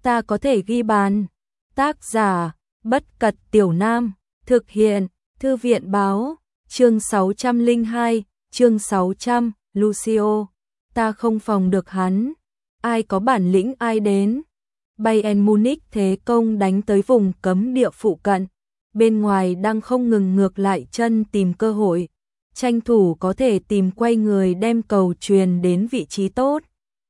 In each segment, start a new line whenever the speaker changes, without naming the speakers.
ta có thể ghi bàn. Tác giả, Bất Cật Tiểu Nam, thực hiện, Thư viện Báo, chương 602, chương 600, Lucio, ta không phòng được hắn, ai có bản lĩnh ai đến. Bayern Munich thế công đánh tới vùng cấm địa phụ cận, bên ngoài đang không ngừng ngược lại chân tìm cơ hội, tranh thủ có thể tìm quay người đem cầu truyền đến vị trí tốt.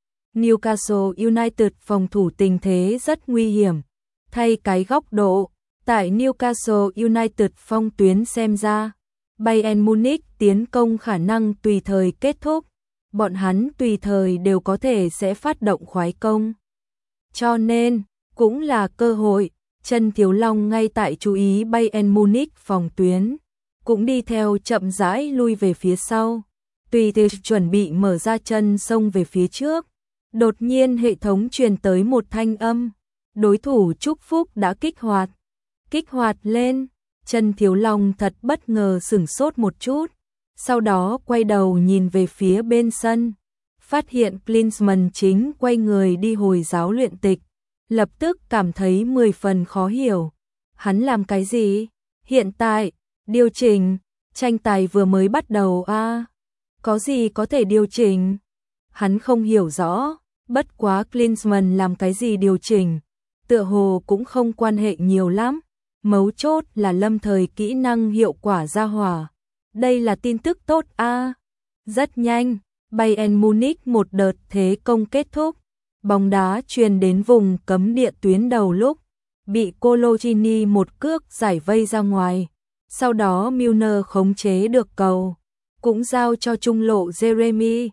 Newcastle United phòng thủ tình thế rất nguy hiểm, thay cái góc độ, tại Newcastle United phong tuyến xem ra, Bayern Munich tiến công khả năng tùy thời kết thúc, bọn hắn tùy thời đều có thể sẽ phát động khoái công. Cho nên, cũng là cơ hội, Chân Thiếu Long ngay tại chú ý Bayern Munich phòng tuyến, cũng đi theo chậm rãi lui về phía sau, tùy thời chuẩn bị mở ra chân xông về phía trước. Đột nhiên hệ thống truyền tới một thanh âm, đối thủ chúc phúc đã kích hoạt lên. Chân Thiếu Long thật bất ngờ sửng sốt một chút, sau đó quay đầu nhìn về phía bên sân, phát hiện Klinsmann chính quay người đi hồi giáo luyện tịch, lập tức cảm thấy 10 phần khó hiểu. Hắn làm cái gì? Hiện tại, điều chỉnh, tranh tài vừa mới bắt đầu a, có gì có thể điều chỉnh? Hắn không hiểu rõ, bất quá Klinsmann làm cái gì điều chỉnh, tựa hồ cũng không quan hệ nhiều lắm, mấu chốt là lâm thời kỹ năng hiệu quả ra hỏa. Đây là tin tức tốt a. Rất nhanh, Bayern Munich một đợt thế công kết thúc, bóng đá truyền đến vùng cấm địa tuyến đầu lúc, bị Coloccini một cước giải vây ra ngoài, sau đó Milner khống chế được cầu, cũng giao cho trung lộ Jeremy.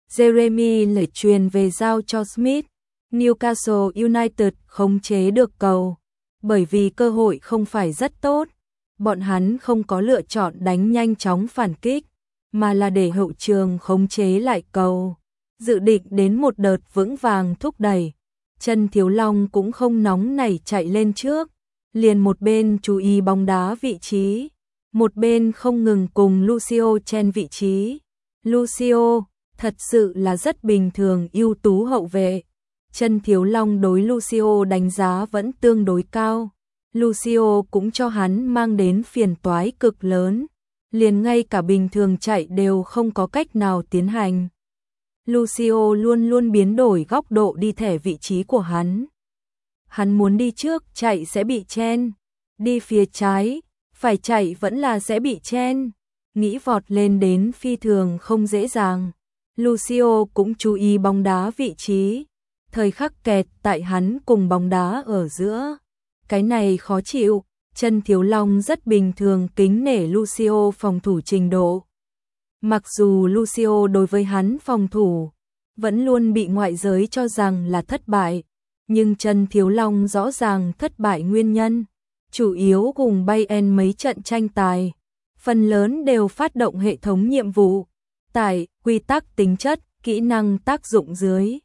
Jeremy lại truyền về giao cho Smith. Newcastle United khống chế được cầu, bởi vì cơ hội không phải rất tốt, bọn hắn không có lựa chọn đánh nhanh chóng phản kích, mà là để hậu trường khống chế lại cầu, dự định đến một đợt vững vàng thúc đẩy. Chân Thiếu Long cũng không nóng nảy chạy lên trước, liền một bên chú ý bóng đá vị trí, một bên không ngừng cùng Lucio chen vị trí. Lucio thật sự là rất bình thường ưu tú hậu vệ. Chân Thiếu Long đối Lucio đánh giá vẫn tương đối cao. Lucio cũng cho hắn mang đến phiền toái cực lớn, liền ngay cả bình thường chạy đều không có cách nào tiến hành. Lucio luôn luôn biến đổi góc độ đi thẻ vị trí của hắn. Hắn muốn đi trước chạy sẽ bị chen, đi phía trái, phải chạy vẫn là sẽ bị chen, nghĩ vọt lên đến phi thường không dễ dàng. Lucio cũng chú ý bóng đá vị trí, thời khắc kẹt tại hắn cùng bóng đá ở giữa. Cái này khó chịu, Chân Thiếu Long rất bình thường kính nể Lucio phòng thủ trình độ. Mặc dù Lucio đối với hắn phòng thủ, vẫn luôn bị ngoại giới cho rằng là thất bại, nhưng Chân Thiếu Long rõ ràng thất bại nguyên nhân, chủ yếu cùng Bayern mấy trận tranh tài, phần lớn đều phát động hệ thống nhiệm vụ, tại quy tắc tính chất, kỹ năng tác dụng dưới.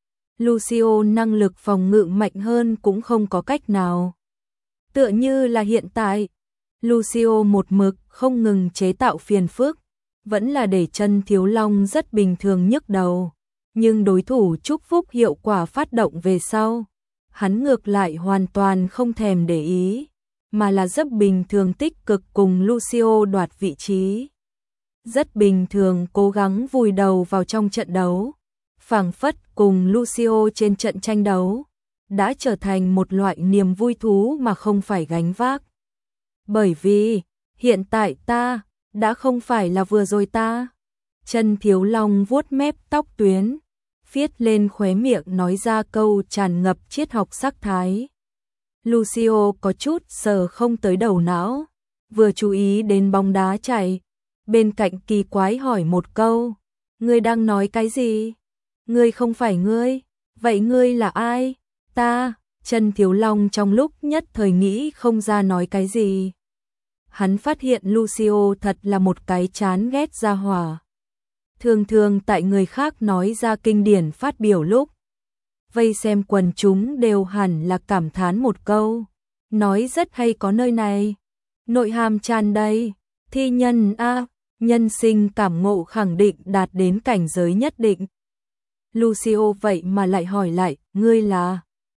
Lucio năng lực phòng ngự mạnh hơn cũng không có cách nào. Tựa như là hiện tại, Lucio một mực không ngừng chế tạo phiền phức, vẫn là để Chân Thiếu Long rất bình thường nhức đầu. Nhưng đối thủ chúc phúc hiệu quả phát động về sau, hắn ngược lại hoàn toàn không thèm để ý, mà là rất bình thường tích cực cùng Lucio đoạt vị trí. Rất bình thường cố gắng vùi đầu vào trong trận đấu, phảng phất cùng Lucio trên trận tranh đấu, đã trở thành một loại niềm vui thú mà không phải gánh vác. Bởi vì, hiện tại ta, đã không phải là vừa rồi ta. Chân Thiếu Long vuốt mép tóc tuyến, viết lên khóe miệng nói ra câu tràn ngập triết học sắc thái. Lucio có chút sờ không tới đầu não, vừa chú ý đến bóng đá chạy, bên cạnh kỳ quái hỏi một câu, ngươi đang nói cái gì? Ngươi không phải ngươi, vậy ngươi là ai? Ta. Chân Thiếu Long trong lúc nhất thời nghĩ không ra nói cái gì. Hắn phát hiện Lucio thật là một cái chán ghét ra hỏa. Thường thường tại người khác nói ra kinh điển phát biểu lúc, vây xem quần chúng đều hẳn là cảm thán một câu, nói rất hay có nơi này, nội hàm tràn đầy, thi nhân a, nhân sinh cảm ngộ khẳng định đạt đến cảnh giới nhất định. Lucio vậy mà lại hỏi lại, ngươi là?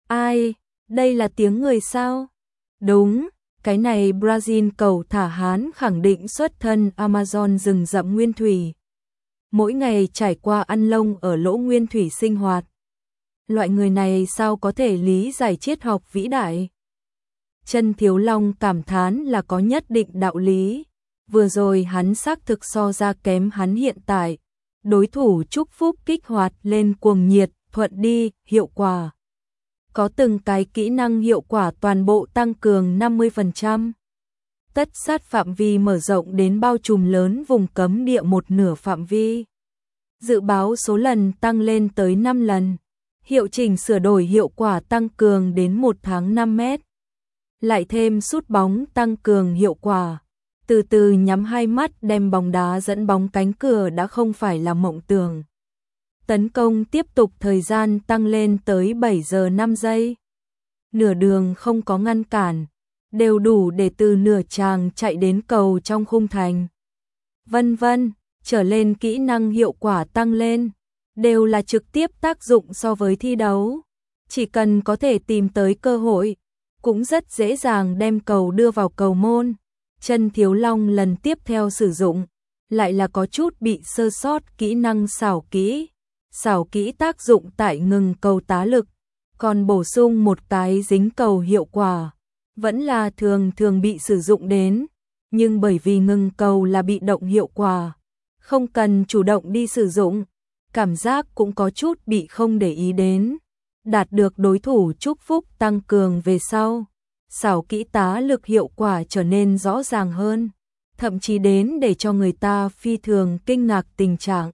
Ai, đây là tiếng người sao? Đúng, cái này Brazil cầu thả hán khẳng định xuất thân Amazon rừng rậm nguyên thủy. Mỗi ngày trải qua ăn lông ở lỗ nguyên thủy sinh hoạt. Loại người này sao có thể lý giải triết học vĩ đại? Chân Thiếu Long cảm thán là có nhất định đạo lý. Vừa rồi hắn xác thực so ra kém hắn hiện tại. Đối thủ chúc phúc kích hoạt lên cuồng nhiệt, thuận đi, hiệu quả. Có từng cái kỹ năng hiệu quả toàn bộ tăng cường 50%. Tất sát phạm vi mở rộng đến bao trùm lớn vùng cấm địa một nửa phạm vi. Dự báo số lần tăng lên tới 5 lần. Hiệu chỉnh sửa đổi hiệu quả tăng cường đến 1 tháng 5 mét. Lại thêm sút bóng tăng cường hiệu quả. Từ từ nhắm hai mắt đem bóng đá dẫn bóng cánh cửa đã không phải là mộng tưởng. Tấn công tiếp tục thời gian tăng lên tới 7 giờ 5 giây. Nửa đường không có ngăn cản, đều đủ để từ nửa tràng chạy đến cầu trong khung thành. Vân vân, trở lên kỹ năng hiệu quả tăng lên, đều là trực tiếp tác dụng so với thi đấu. Chỉ cần có thể tìm tới cơ hội, cũng rất dễ dàng đem cầu đưa vào cầu môn. Chân Thiếu Long lần tiếp theo sử dụng, lại là có chút bị sơ sót kỹ năng xảo kỹ. Xảo kỹ tác dụng tại ngừng cầu tá lực, còn bổ sung một cái dính cầu hiệu quả. Vẫn là thường bị sử dụng đến, nhưng bởi vì ngừng cầu là bị động hiệu quả, không cần chủ động đi sử dụng, cảm giác cũng có chút bị không để ý đến. Đạt được đối thủ chúc phúc tăng cường về sau, xảo kỹ tá lực hiệu quả trở nên rõ ràng hơn, thậm chí đến để cho người ta phi thường kinh ngạc tình trạng.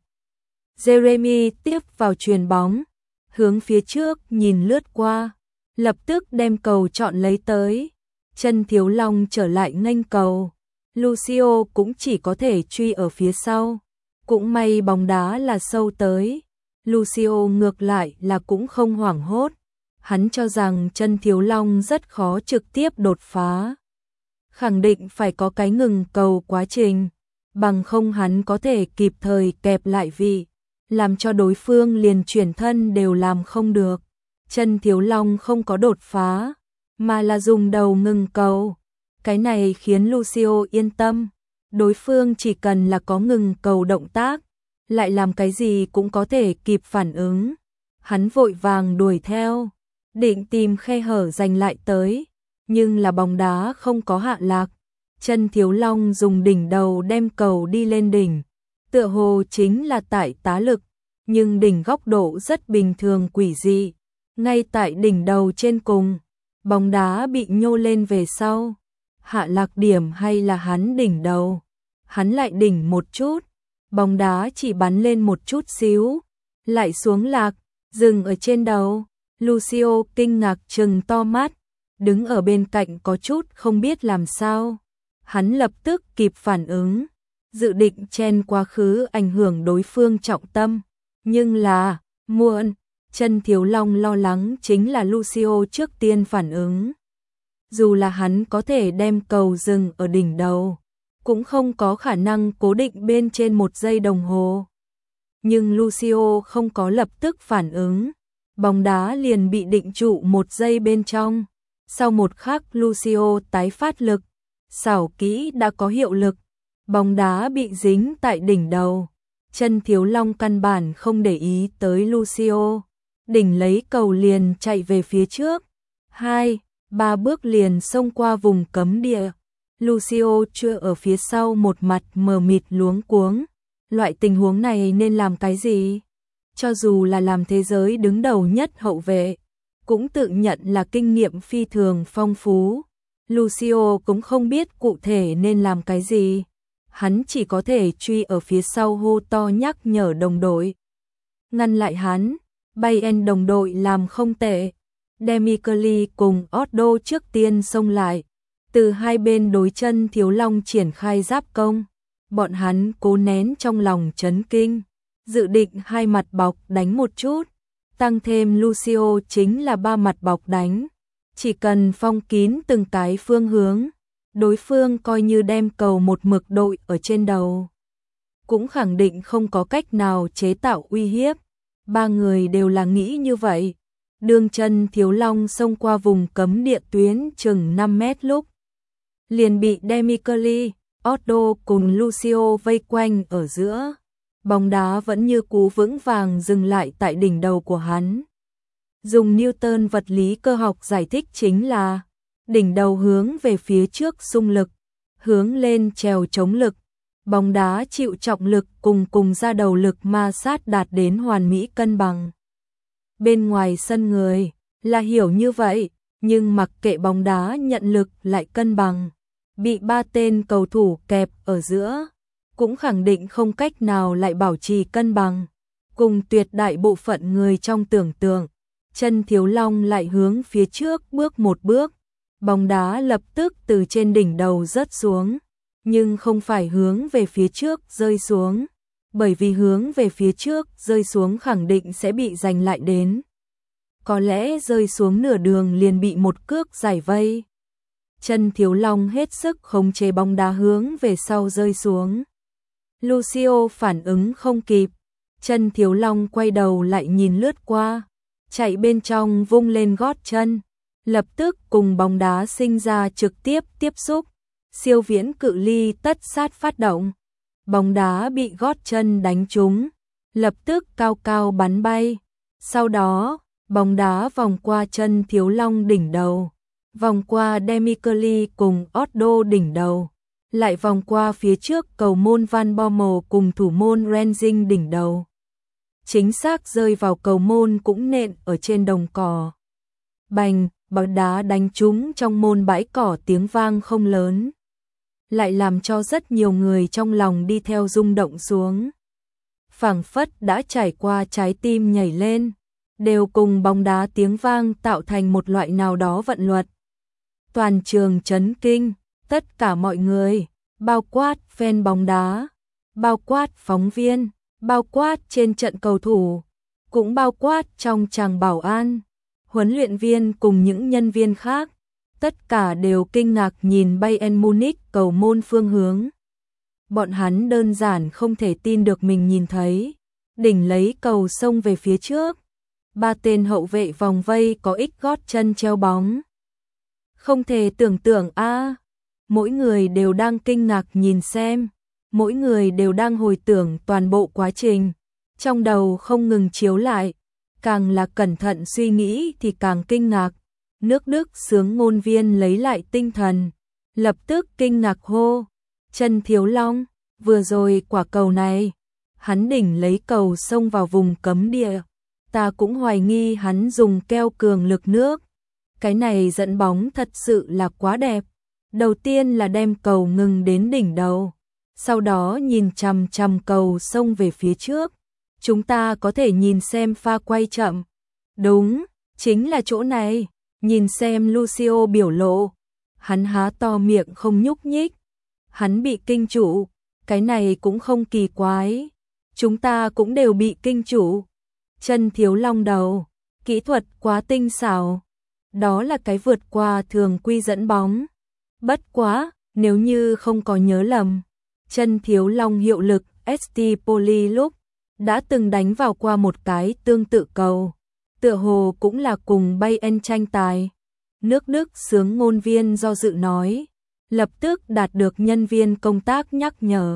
Jeremy tiếp vào chuyền bóng, hướng phía trước nhìn lướt qua, lập tức đem cầu chọn lấy tới. Chân Thiếu Long trở lại nghênh cầu, Lucio cũng chỉ có thể truy ở phía sau. Cũng may bóng đá là sâu tới, Lucio ngược lại là cũng không hoảng hốt. Hắn cho rằng Chân Thiếu Long rất khó trực tiếp đột phá. Khẳng định phải có cái ngừng cầu quá trình, bằng không hắn có thể kịp thời kẹp lại vị, làm cho đối phương liền chuyển thân đều làm không được. Chân Thiếu Long không có đột phá, mà là dùng đầu ngừng cầu. Cái này khiến Lucio yên tâm, đối phương chỉ cần là có ngừng cầu động tác, lại làm cái gì cũng có thể kịp phản ứng. Hắn vội vàng đuổi theo, định tìm khe hở giành lại tới, nhưng là bóng đá không có hạ lạc. Chân Thiếu Long dùng đỉnh đầu đem cầu đi lên đỉnh, tựa hồ chính là tại tá lực, nhưng đỉnh góc độ rất bình thường quỷ dị. Ngay tại đỉnh đầu trên cùng, bóng đá bị nhô lên về sau. Hạ lạc điểm hay là hắn đỉnh đầu? Hắn lại đỉnh một chút, bóng đá chỉ bắn lên một chút xíu, lại xuống lạc, dừng ở trên đầu. Lucio kinh ngạc trừng to mắt, đứng ở bên cạnh có chút không biết làm sao. Hắn lập tức kịp phản ứng, dự định chen quá khứ ảnh hưởng đối phương trọng tâm, nhưng là muộn. Chân Thiếu Long lo lắng chính là Lucio trước tiên phản ứng. Dù là hắn có thể đem cầu dừng ở đỉnh đầu, cũng không có khả năng cố định bên trên 1 giây đồng hồ. Nhưng Lucio không có lập tức phản ứng, bóng đá liền bị định trụ 1 giây bên trong. Sau một khắc Lucio tái phát lực, xảo kỹ đã có hiệu lực, bóng đá bị dính tại đỉnh đầu. Chân Thiếu Long căn bản không để ý tới Lucio, đỉnh lấy cầu liền chạy về phía trước, 2-3 bước liền xông qua vùng cấm địa. Lucio chưa ở phía sau một mặt mờ mịt luống cuống, loại tình huống này nên làm cái gì? Cho dù là làm thế giới đứng đầu nhất hậu vệ, cũng tự nhận là kinh nghiệm phi thường phong phú. Lucio cũng không biết cụ thể nên làm cái gì, hắn chỉ có thể truy ở phía sau hô to nhắc nhở đồng đội. Ngăn lại hắn, Bayern đồng đội làm không tệ. Demichelis cùng Otto trước tiên xông lại, từ hai bên đối Chân Thiếu Long triển khai giáp công. Bọn hắn cố nén trong lòng chấn kinh, dự định hai mặt bọc đánh một chút, tăng thêm Lucio chính là 3 mặt bọc đánh. Chỉ cần phong kín từng cái phương hướng, đối phương coi như đem cầu một mực đội ở trên đầu, cũng khẳng định không có cách nào chế tạo uy hiếp. 3 người đều là nghĩ như vậy. Đương Chân Thiếu Long xông qua vùng cấm địa tuyến chừng 5 mét lúc liền bị Demichelis, Otto cùng Lucio vây quanh ở giữa. Bóng đá vẫn như cũ vững vàng dừng lại tại đỉnh đầu của hắn. Dùng Newton vật lý cơ học giải thích chính là đỉnh đầu hướng về phía trước xung lực, hướng lên trèo chống lực. Bóng đá chịu trọng lực cùng ra đầu lực ma sát đạt đến hoàn mỹ cân bằng. Bên ngoài sân người là hiểu như vậy, nhưng mặc kệ bóng đá nhận lực lại cân bằng, bị 3 tên cầu thủ kẹp ở giữa, cũng khẳng định không cách nào lại bảo trì cân bằng. Cùng tuyệt đại bộ phận người trong tưởng tượng, Chân Thiếu Long lại hướng phía trước bước một bước, bóng đá lập tức từ trên đỉnh đầu rớt xuống, nhưng không phải hướng về phía trước rơi xuống, bởi vì hướng về phía trước rơi xuống khẳng định sẽ bị giành lại đến. Có lẽ rơi xuống nửa đường liền bị một cước giải vây. Chân Thiếu Long hết sức khống chế bóng đá hướng về sau rơi xuống. Lucio phản ứng không kịp, Chân Thiếu Long quay đầu lại nhìn lướt qua, chạy bên trong vung lên gót chân, lập tức cùng bóng đá sinh ra trực tiếp tiếp xúc, siêu viễn cự ly tất sát phát động. Bóng đá bị gót chân đánh trúng, lập tức cao cao bắn bay. Sau đó, bóng đá vòng qua Chân Thiếu Long đỉnh đầu, vòng qua Demichelis cùng Otto đỉnh đầu, lại vòng qua phía trước cầu môn Van Bommel cùng thủ môn Rensing đỉnh đầu. Chính xác rơi vào cầu môn cũng nện ở trên đồng cỏ. Bành, bóng đá đánh trúng trong môn bãi cỏ tiếng vang không lớn, lại làm cho rất nhiều người trong lòng đi theo rung động xuống. Phảng phất đã trải qua trái tim nhảy lên, đều cùng bóng đá tiếng vang tạo thành một loại nào đó vận luật. Toàn trường chấn kinh, tất cả mọi người, bao quát fan bóng đá, bao quát phóng viên, bao quát trên trận cầu thủ, cũng bao quát trong tràng bảo an, huấn luyện viên cùng những nhân viên khác, tất cả đều kinh ngạc nhìn Bayern Munich cầu môn phương hướng. Bọn hắn đơn giản không thể tin được mình nhìn thấy, đỉnh lấy cầu xông về phía trước. 3 tên hậu vệ vòng vây có ích gót chân treo bóng. Không thể tưởng tượng a, mỗi người đều đang kinh ngạc nhìn xem, mỗi người đều đang hồi tưởng toàn bộ quá trình, trong đầu không ngừng chiếu lại, càng là cẩn thận suy nghĩ thì càng kinh ngạc. Nước Đức xướng ngôn viên lấy lại tinh thần, lập tức kinh ngạc hô, Chân Thiếu Long, vừa rồi quả cầu này, hắn đỉnh lấy cầu xông vào vùng cấm địa, ta cũng hoài nghi hắn dùng keo cường lực nước. Cái này dẫn bóng thật sự là quá đẹp. Đầu tiên là đem cầu ngừng đến đỉnh đầu, sau đó nhìn chằm chằm cầu xông về phía trước. Chúng ta có thể nhìn xem pha quay chậm. Đúng, chính là chỗ này. Nhìn xem Lucio biểu lộ, hắn há to miệng không nhúc nhích. Hắn bị kinh trụ, cái này cũng không kỳ quái. Chúng ta cũng đều bị kinh trụ. Chân Thiếu Long đầu, kỹ thuật quá tinh xảo. Đó là cái vượt qua thường quy dẫn bóng. Bất quá, nếu như không có nhớ lầm, Chân Thiếu Long hiệu lực ST Poli lúc đã từng đánh vào qua một cái tương tự cầu. Tựa hồ cũng là cùng Bayern tranh tài. Nước Đức xướng ngôn viên do dự nói, lập tức đạt được nhân viên công tác nhắc nhở.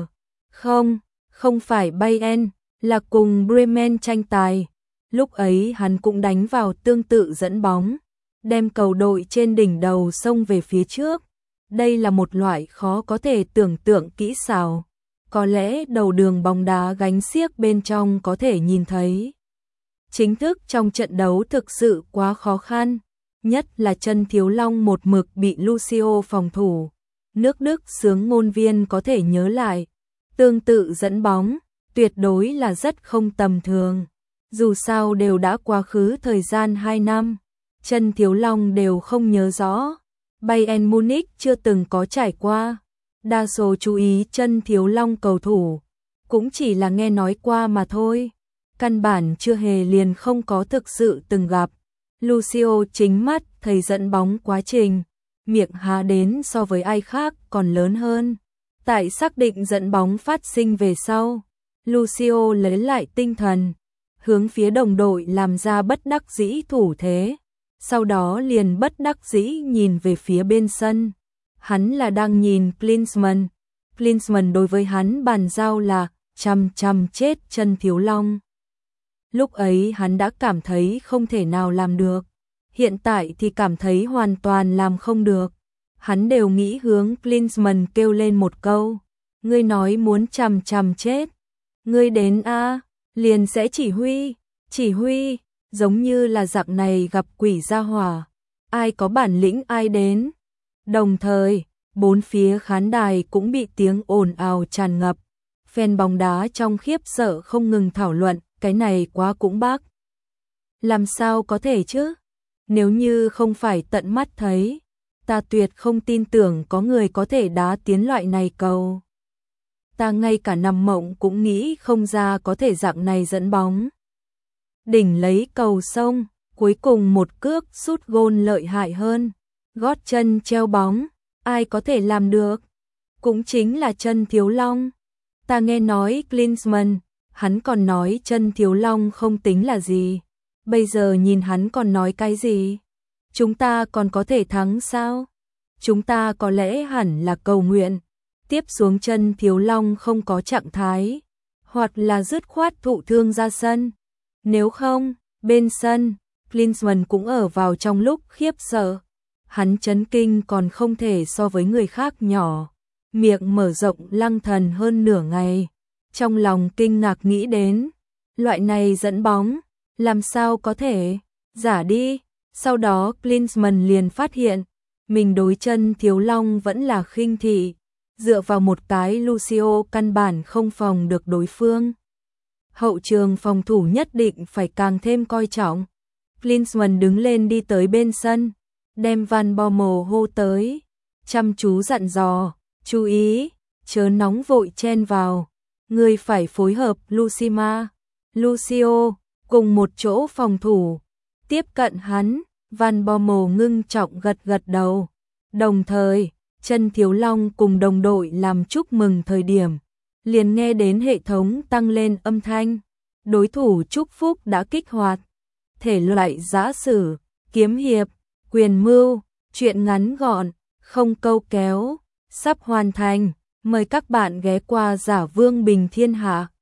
Không phải Bayern, là cùng Bremen tranh tài. Lúc ấy hắn cũng đánh vào tương tự dẫn bóng, đem cầu đội trên đỉnh đầu xông về phía trước. Đây là một loại khó có thể tưởng tượng kỹ xảo. Có lẽ đầu đường bóng đá gánh xiếc bên trong có thể nhìn thấy. Chính thức trong trận đấu thực sự quá khó khăn, nhất là Chân Thiếu Long một mực bị Lucio phòng thủ. Nước Đức xướng ngôn viên có thể nhớ lại, tương tự dẫn bóng, tuyệt đối là rất không tầm thường. Dù sao đều đã quá khứ thời gian 2 năm, Chân Thiếu Long đều không nhớ rõ. Bayern Munich chưa từng có trải qua. Đa số chú ý Chân Thiếu Long cầu thủ, cũng chỉ là nghe nói qua mà thôi. Căn bản chưa hề liền không có thực sự từng gặp. Lucio chính mắt thấy dẫn bóng quá trình, miệng há đến so với ai khác còn lớn hơn. Tại xác định dẫn bóng phát sinh về sau, Lucio lấy lại tinh thần, hướng phía đồng đội làm ra bất đắc dĩ thủ thế, sau đó liền bất đắc dĩ nhìn về phía bên sân. Hắn là đang nhìn Klinsmann. Klinsmann đối với hắn bàn giao là chăm chết chân Thiếu Long. Lúc ấy hắn đã cảm thấy không thể nào làm được, hiện tại thì cảm thấy hoàn toàn làm không được. Hắn đều nghĩ hướng Klinsmann kêu lên một câu, ngươi nói muốn chăm chết, ngươi đến a, liền sẽ chỉ huy, giống như là dạng này gặp quỷ ra hỏa, ai có bản lĩnh ai đến. Đồng thời, bốn phía khán đài cũng bị tiếng ồn ào tràn ngập, fan bóng đá trong khiếp sợ không ngừng thảo luận, cái này quá cũng bác. Làm sao có thể chứ? Nếu như không phải tận mắt thấy, ta tuyệt không tin tưởng có người có thể đá tiến loại này cầu. Ta ngay cả nằm mộng cũng nghĩ không ra có thể dạng này dẫn bóng. Đỉnh lấy cầu sông, cuối cùng một cước sút gôn lợi hại hơn. Gót chân treo bóng, ai có thể làm được? Cũng chính là chân Thiếu Long. Ta nghe nói Klinsmann, hắn còn nói chân Thiếu Long không tính là gì. Bây giờ nhìn hắn còn nói cái gì? Chúng ta còn có thể thắng sao? Chúng ta có lẽ hẳn là cầu nguyện. Tiếp xuống chân Thiếu Long không có trạng thái, hoặc là dứt khoát thụ thương ra sân. Nếu không, bên sân, Klinsmann cũng ở vào trong lúc khiếp sợ. Hắn chấn kinh còn không thể so với người khác nhỏ. Miệng mở rộng lăng thần hơn nửa ngày. Trong lòng kinh ngạc nghĩ đến, loại này dẫn bóng, làm sao có thể, giả đi. Sau đó Klinsmann liền phát hiện, mình đối chân Thiếu Long vẫn là khinh thị. Dựa vào một cái Lucio căn bản không phòng được đối phương. Hậu trường phòng thủ nhất định phải càng thêm coi trọng. Klinsmann đứng lên đi tới bên sân, đem Van Bommel hô tới, chăm chú dặn dò, chú ý, chớ nóng vội chen vào, người phải phối hợp Lucio, cùng một chỗ phòng thủ, tiếp cận hắn. Van Bommel ngưng trọng gật đầu, đồng thời, chân Thiếu Long cùng đồng đội làm chúc mừng thời điểm, liền nghe đến hệ thống tăng lên âm thanh, đối thủ chúc phúc đã kích hoạt, thể loại giã sử, kiếm hiệp, quyền mưu, truyện ngắn gọn, không câu kéo, sắp hoàn thành, mời các bạn ghé qua Giả Vương Bình Thiên Hạ.